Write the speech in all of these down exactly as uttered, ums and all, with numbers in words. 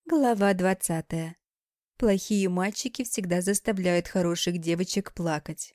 Глава двадцатая. Плохие мальчики всегда заставляют хороших девочек плакать.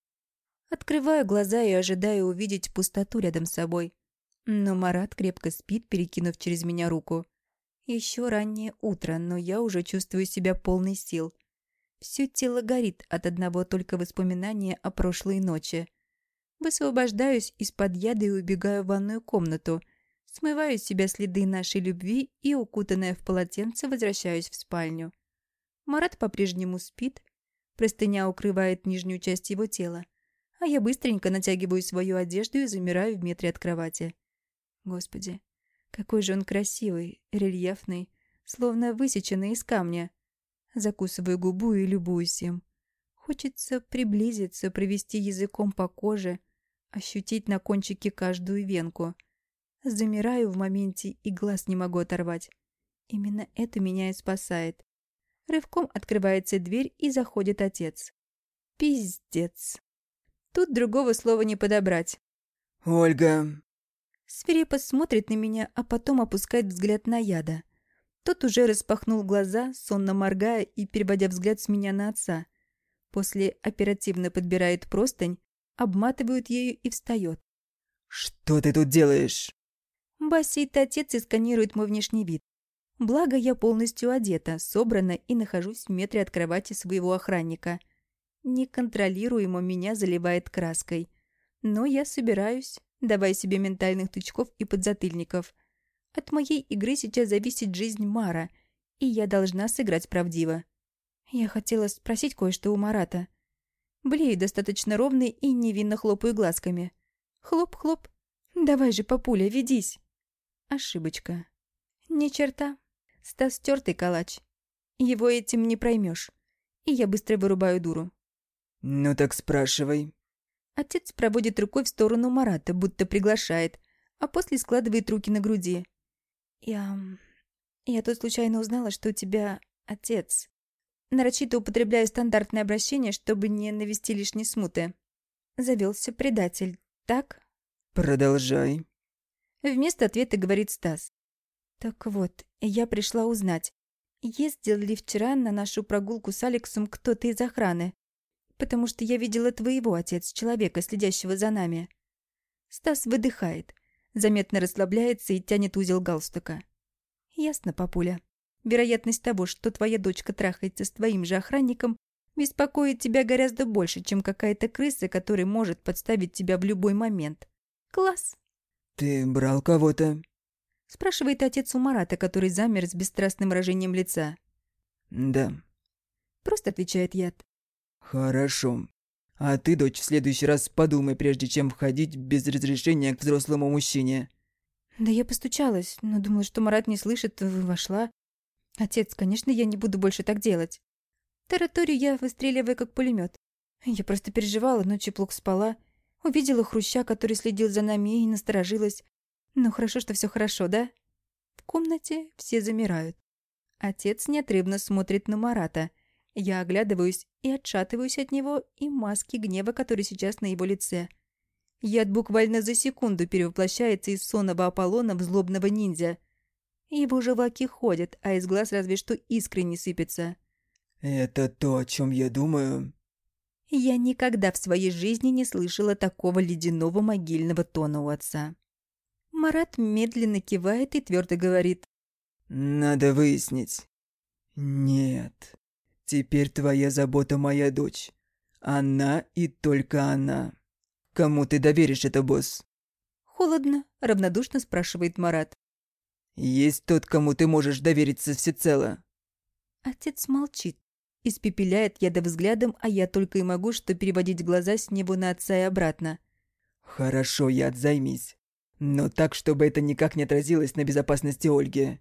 Открываю глаза и ожидаю увидеть пустоту рядом с собой. Но Марат крепко спит, перекинув через меня руку. Еще раннее утро, но я уже чувствую себя полной сил. Все тело горит от одного только воспоминания о прошлой ночи. Высвобождаюсь из-под яда и убегаю в ванную комнату. Смываю с себя следы нашей любви и, укутанная в полотенце, возвращаюсь в спальню. Марат по-прежнему спит, простыня укрывает нижнюю часть его тела, а я быстренько натягиваю свою одежду и замираю в метре от кровати. Господи, какой же он красивый, рельефный, словно высеченный из камня. Закусываю губу и любуюсь им. Хочется приблизиться, провести языком по коже, ощутить на кончике каждую венку. Замираю в моменте и глаз не могу оторвать. Именно это меня и спасает. Рывком открывается дверь и заходит отец. Пиздец. Тут другого слова не подобрать. «Ольга!» Свирепо смотрит на меня, а потом опускает взгляд на яда. Тот уже распахнул глаза, сонно моргая и переводя взгляд с меня на отца. После оперативно подбирает простынь, обматывает ею и встает. «Что ты тут делаешь?» Басит отец и сканирует мой внешний вид. Благо, я полностью одета, собрана и нахожусь в метре от кровати своего охранника. Неконтролируемо меня заливает краской. Но я собираюсь, давая себе ментальных тычков и подзатыльников. От моей игры сейчас зависит жизнь Мара, и я должна сыграть правдиво. Я хотела спросить кое-что у Марата. Блею достаточно ровно и невинно хлопаю глазками. Хлоп-хлоп. Давай же, папуля, ведись. Ошибочка. Ни черта. Стас тёртый калач. Его этим не проймешь. И я быстро вырубаю дуру. «Ну так спрашивай». Отец проводит рукой в сторону Марата, будто приглашает, а после складывает руки на груди. Я... Я тут случайно узнала, что у тебя отец. Нарочито употребляю стандартное обращение, чтобы не навести лишней смуты. Завелся предатель, так? «Продолжай». Вместо ответа говорит Стас. Так вот, я пришла узнать, ездил ли вчера на нашу прогулку с Алексом кто-то из охраны, потому что я видела твоего, отец, человека, следящего за нами. Стас выдыхает, заметно расслабляется и тянет узел галстука. Ясно, папуля. Вероятность того, что твоя дочка трахается с твоим же охранником, беспокоит тебя гораздо больше, чем какая-то крыса, которая может подставить тебя в любой момент. Класс! «Ты брал кого-то?» Спрашивает отец у Марата, который замер с бесстрастным выражением лица. «Да». Просто отвечает яд. «Хорошо. А ты, дочь, в следующий раз подумай, прежде чем входить без разрешения к взрослому мужчине». Да я постучалась, но думала, что Марат не слышит, вошла. Отец, конечно, я не буду больше так делать. Тараторию я выстреливаю как пулемет. Я просто переживала, ночью плохо спала. Увидела Хруща, который следил за нами, и насторожилась. Ну, хорошо, что все хорошо, да? В комнате все замирают. Отец неотрывно смотрит на Марата. Я оглядываюсь и отшатываюсь от него и маски гнева, которые сейчас на его лице. Яд буквально за секунду перевоплощается из сонного Аполлона в злобного ниндзя. Его желваки ходят, а из глаз разве что искры не сыпятся. «Это то, о чем я думаю?» Я никогда в своей жизни не слышала такого ледяного могильного тона у отца. Марат медленно кивает и твердо говорит. «Надо выяснить». «Нет. Теперь твоя забота моя дочь. Она и только она. Кому ты доверишь это, босс?» Холодно, равнодушно спрашивает Марат. «Есть тот, кому ты можешь довериться всецело?» Отец молчит, испепеляет яда взглядом, а я только и могу что переводить глаза с него на отца и обратно. «Хорошо, яд, займись. Но так, чтобы это никак не отразилось на безопасности Ольги».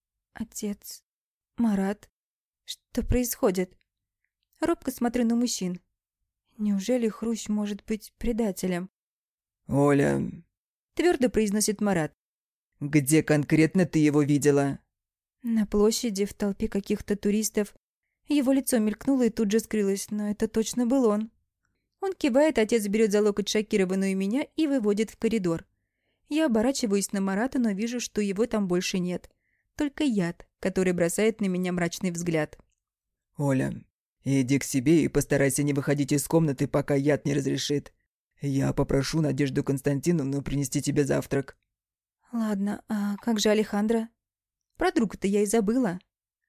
Отец, Марат, что происходит? Робко смотрю на мужчин. Неужели Хрущ может быть предателем? «Оля...» Твердо произносит Марат. «Где конкретно ты его видела?» На площади, в толпе каких-то туристов. Его лицо мелькнуло и тут же скрылось, но это точно был он. Он кивает, отец берет за локоть шокированную меня и выводит в коридор. Я оборачиваюсь на Марата, но вижу, что его там больше нет. только яд, который бросает на меня мрачный взгляд. «Оля, иди к себе и постарайся не выходить из комнаты, пока яд не разрешит. Я попрошу Надежду Константиновну принести тебе завтрак». «Ладно, а как же Алехандро? Про друга-то я и забыла».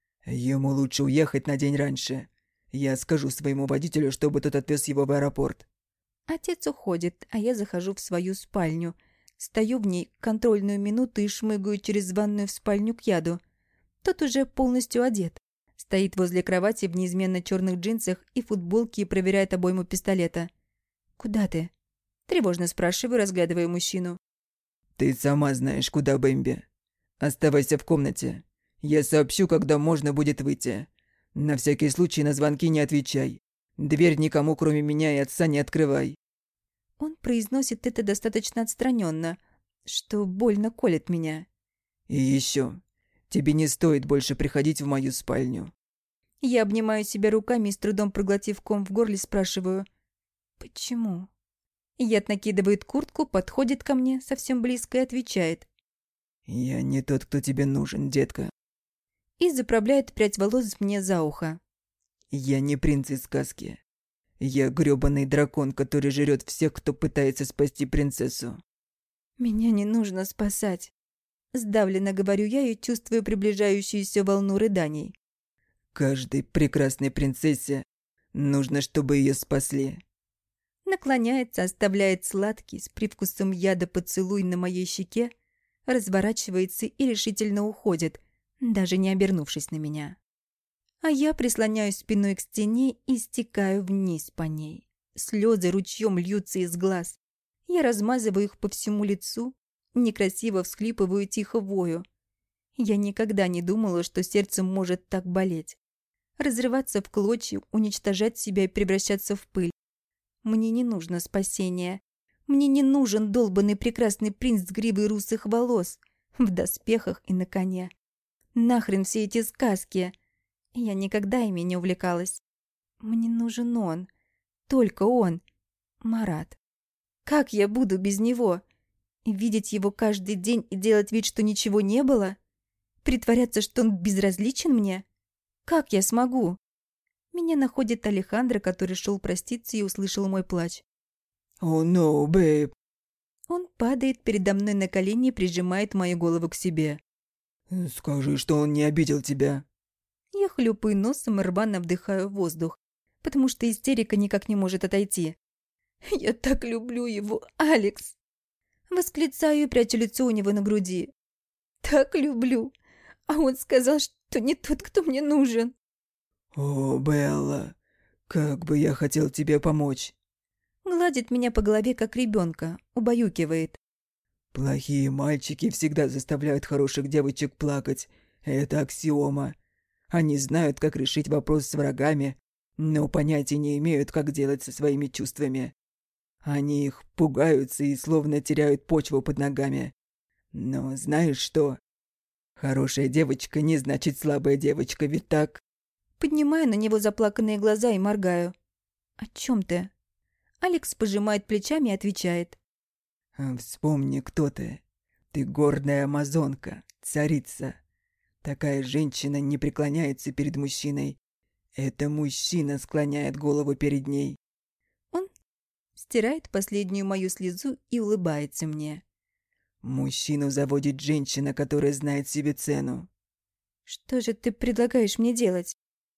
«Ему лучше уехать на день раньше. Я скажу своему водителю, чтобы тот отвез его в аэропорт». Отец уходит, а я захожу в свою спальню. Стою в ней контрольную минуту и шмыгаю через ванную в спальню к яду. Тот уже полностью одет. Стоит возле кровати в неизменно черных джинсах и футболке и проверяет обойму пистолета. «Куда ты?» Тревожно спрашиваю, разглядывая мужчину. «Ты сама знаешь, куда, Бэмби. Оставайся в комнате. Я сообщу, когда можно будет выйти. На всякий случай на звонки не отвечай. Дверь никому, кроме меня и отца, не открывай». Он произносит это достаточно отстраненно, что больно колет меня. «И еще, тебе не стоит больше приходить в мою спальню». Я обнимаю себя руками и с трудом проглотив ком в горле спрашиваю: «Почему?» Яд накидывает куртку, подходит ко мне совсем близко и отвечает: «Я не тот, кто тебе нужен, детка». И заправляет прядь волос мне за ухо. «Я не принц из сказки. Я грёбаный дракон, который жрет всех, кто пытается спасти принцессу». «Меня не нужно спасать», — сдавленно говорю я и чувствую приближающуюся волну рыданий. «Каждой прекрасной принцессе нужно, чтобы ее спасли». Наклоняется, оставляет сладкий, с привкусом яда поцелуй на моей щеке, разворачивается и решительно уходит, даже не обернувшись на меня. А я прислоняюсь спиной к стене и стекаю вниз по ней. Слезы ручьем льются из глаз. Я размазываю их по всему лицу, некрасиво всхлипываю и тихо вою. Я никогда не думала, что сердце может так болеть. Разрываться в клочья, уничтожать себя и превращаться в пыль. Мне не нужно спасение. Мне не нужен долбанный прекрасный принц с гривой русых волос, в доспехах и на коне. Нахрен все эти сказки. Я никогда ими не увлекалась. Мне нужен он. Только он. Марат. Как я буду без него? Видеть его каждый день и делать вид, что ничего не было? Притворяться, что он безразличен мне? Как я смогу? Меня находит Алехандро, который шел проститься и услышал мой плач. «О, no, бэйб». Он падает передо мной на колени и прижимает мою голову к себе. «Скажи, что он не обидел тебя». Я хлюпаю носом и рвано вдыхаю воздух, потому что истерика никак не может отойти. «Я так люблю его, Алекс!» Восклицаю и прячу лицо у него на груди. «Так люблю! А он сказал, что не тот, кто мне нужен!» «О, Белла, как бы я хотел тебе помочь!» Гладит меня по голове, как ребенка, убаюкивает. «Плохие мальчики всегда заставляют хороших девочек плакать. Это аксиома. Они знают, как решить вопрос с врагами, но понятия не имеют, как делать со своими чувствами. Они их пугаются и словно теряют почву под ногами. Но знаешь что? Хорошая девочка не значит слабая девочка, ведь так?» Поднимаю на него заплаканные глаза и моргаю. «О чем ты?» Алекс пожимает плечами и отвечает. «Вспомни, кто ты. Ты гордая амазонка, царица. Такая женщина не преклоняется перед мужчиной. Это мужчина склоняет голову перед ней». Он стирает последнюю мою слезу и улыбается мне. «Мужчину заводит женщина, которая знает себе цену». «Что же ты предлагаешь мне делать?»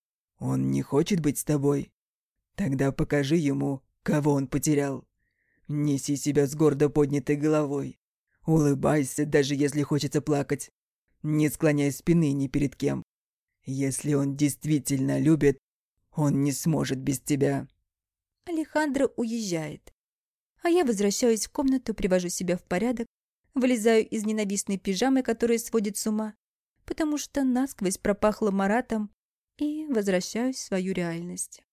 «Он не хочет быть с тобой? Тогда покажи ему, кого он потерял. Неси себя с гордо поднятой головой. Улыбайся, даже если хочется плакать. Не склоняй спины ни перед кем. Если он действительно любит, он не сможет без тебя». Алехандро уезжает. А я возвращаюсь в комнату, привожу себя в порядок, вылезаю из ненавистной пижамы, которая сводит с ума, потому что насквозь пропахло Маратом, и возвращаюсь в свою реальность.